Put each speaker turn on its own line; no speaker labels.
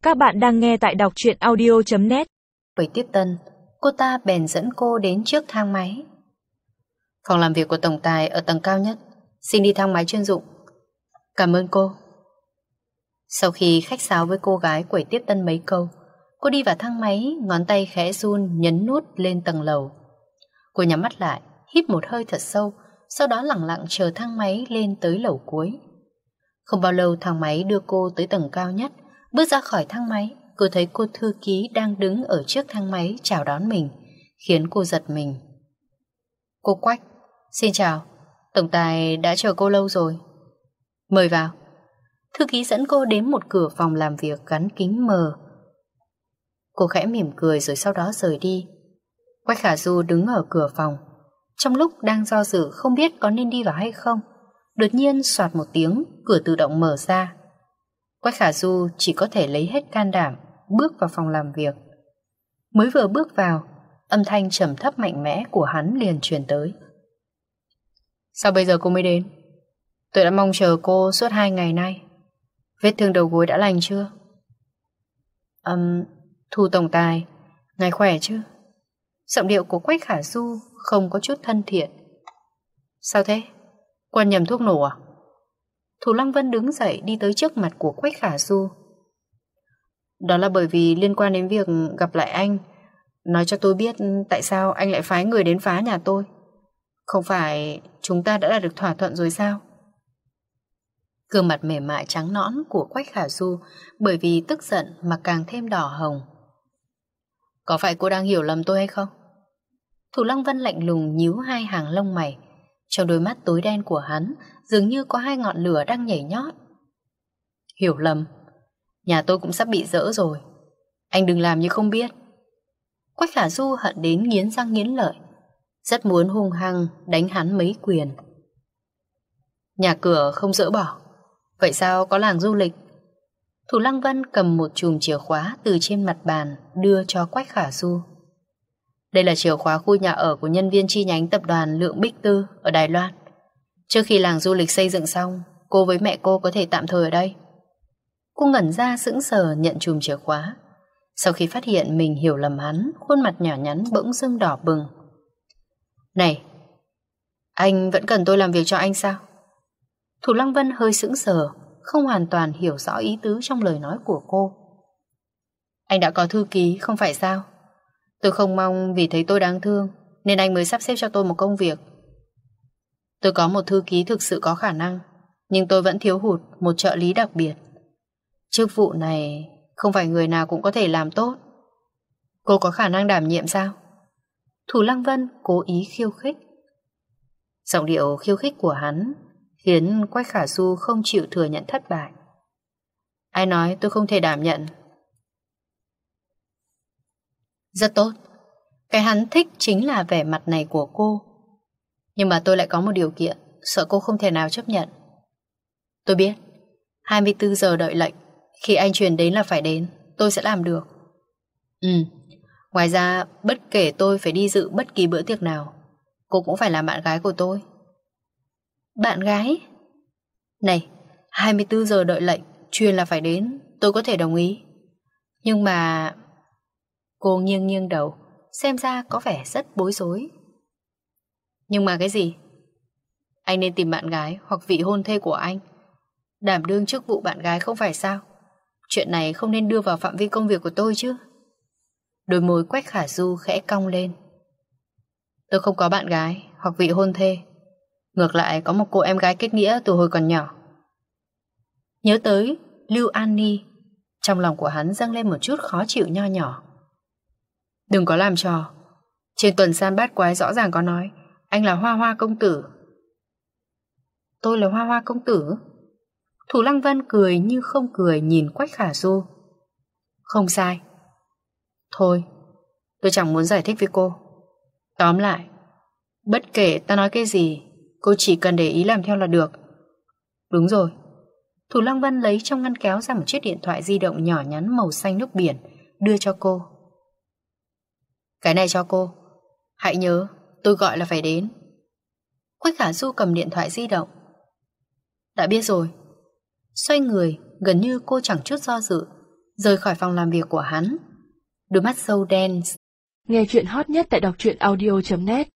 Các bạn đang nghe tại đọc truyện audio.net.
Buổi tiếp tân, cô ta bèn dẫn cô đến trước thang máy. Phòng làm việc của tổng tài ở tầng cao nhất, xin đi thang máy chuyên dụng. Cảm ơn cô. Sau khi khách sáo với cô gái quầy tiếp tân mấy câu, cô đi vào thang máy, ngón tay khẽ run nhấn nút lên tầng lầu. Cô nhắm mắt lại, hít một hơi thật sâu, sau đó lặng lặng chờ thang máy lên tới lầu cuối. Không bao lâu thang máy đưa cô tới tầng cao nhất. Bước ra khỏi thang máy, cô thấy cô thư ký đang đứng ở trước thang máy chào đón mình, khiến cô giật mình. Cô Quách, xin chào, tổng tài đã chờ cô lâu rồi. Mời vào. Thư ký dẫn cô đến một cửa phòng làm việc gắn kính mờ. Cô khẽ mỉm cười rồi sau đó rời đi. Quách Khả Du đứng ở cửa phòng. Trong lúc đang do dự không biết có nên đi vào hay không, đột nhiên soạt một tiếng, cửa tự động mở ra. Quách Khả Du chỉ có thể lấy hết can đảm bước vào phòng làm việc. Mới vừa bước vào, âm thanh trầm thấp mạnh mẽ của hắn liền truyền tới. Sao bây giờ cô mới đến? Tôi đã mong chờ cô suốt 2 ngày nay. Vết thương đầu gối đã lành chưa? Thu tổng tài, ngài khỏe chứ? Giọng điệu của Quách Khả Du không có chút thân thiện. Sao thế? Quên nhầm thuốc nổ à? Thủ Lăng Vân đứng dậy đi tới trước mặt của Quách Khả Du. Đó là bởi vì liên quan đến việc gặp lại anh. Nói cho tôi biết tại sao anh lại phái người đến phá nhà tôi. Không phải chúng ta đã đạt được thỏa thuận rồi sao? Gương mặt mềm mại trắng nõn của Quách Khả Du bởi vì tức giận mà càng thêm đỏ hồng. Có phải cô đang hiểu lầm tôi hay không? Thủ Lăng Vân lạnh lùng nhíu hai hàng lông mày. Trong đôi mắt tối đen của hắn dường như có 2 ngọn lửa đang nhảy nhót. Hiểu lầm? Nhà tôi cũng sắp bị dỡ rồi. Anh đừng làm như không biết. Quách Khả Du hận đến nghiến răng nghiến lợi, rất muốn hung hăng đánh hắn mấy quyền. Nhà cửa không dỡ bỏ, vậy sao có làng du lịch? Thủ Lăng Vân cầm một chùm chìa khóa từ trên mặt bàn đưa cho Quách Khả Du. Đây là chìa khóa khu nhà ở của nhân viên chi nhánh tập đoàn Lượng Bích Tư ở Đài Loan. Trước khi làng du lịch xây dựng xong, cô với mẹ cô có thể tạm thời ở đây. Cô ngẩn ra sững sờ nhận chùm chìa khóa. Sau khi phát hiện mình hiểu lầm hắn, khuôn mặt nhỏ nhắn bỗng dưng đỏ bừng. Này, anh vẫn cần tôi làm việc cho anh sao? Thủ Lăng Vân hơi sững sờ, không hoàn toàn hiểu rõ ý tứ trong lời nói của cô. Anh đã có thư ký không phải sao? Tôi không mong vì thấy tôi đáng thương nên anh mới sắp xếp cho tôi một công việc. Tôi có một thư ký thực sự có khả năng, nhưng tôi vẫn thiếu hụt một trợ lý đặc biệt. Chức vụ này không phải người nào cũng có thể làm tốt. Cô có khả năng đảm nhiệm sao? Thủ Lăng Vân cố ý khiêu khích. Giọng điệu khiêu khích của hắn khiến Quách Khả Du không chịu thừa nhận thất bại. Ai nói tôi không thể đảm nhận? Rất tốt. Cái hắn thích chính là vẻ mặt này của cô. Nhưng mà tôi lại có một điều kiện, sợ cô không thể nào chấp nhận. Tôi biết 24 giờ đợi lệnh, khi anh truyền đến là phải đến, tôi sẽ làm được. Ngoài ra bất kể tôi phải đi dự bất kỳ bữa tiệc nào, cô cũng phải làm bạn gái của tôi. Bạn gái? Này, 24 giờ đợi lệnh, truyền là phải đến, tôi có thể đồng ý. Nhưng mà... Cô nghiêng nghiêng đầu, xem ra có vẻ rất bối rối. Nhưng mà cái gì? Anh nên tìm bạn gái hoặc vị hôn thê của anh đảm đương chức vụ bạn gái không phải sao? Chuyện này không nên đưa vào phạm vi công việc của tôi chứ. Đôi môi Quách Khả Du khẽ cong lên. Tôi không có bạn gái hoặc vị hôn thê. Ngược lại có một cô em gái kết nghĩa từ hồi còn nhỏ. Nhớ tới Lưu An Ni, trong lòng của hắn dâng lên một chút khó chịu nho nhỏ. Đừng có làm trò. Trên tuần san bát quái rõ ràng có nói anh là Hoa Hoa công tử. Tôi là Hoa Hoa công tử? Thủ Lăng Vân cười như không cười nhìn Quách Khả Du. Không sai. Thôi, tôi chẳng muốn giải thích với cô. Tóm lại, bất kể ta nói cái gì, cô chỉ cần để ý làm theo là được. Đúng rồi. Thủ Lăng Vân lấy trong ngăn kéo ra một chiếc điện thoại di động nhỏ nhắn màu xanh nước biển, đưa cho cô. Cái này cho cô. Hãy nhớ, tôi gọi là phải đến. Quách Khả Du cầm điện thoại di động. Đã biết rồi. Xoay người, gần như cô chẳng chút do dự, rời khỏi phòng làm việc của hắn. Đôi mắt sâu đen.
Nghe chuyện hot nhất tại đọc truyện audio.net